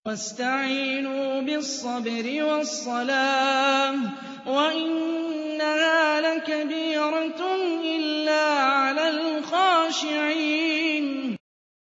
وَاسْتَعِينُوا بِالصَّبْرِ وَالصَّلَاةِ ۚ وَإِنَّهَا لَكَبِيرَةٌ إِلَّا عَلَى الْخَاشِعِينَ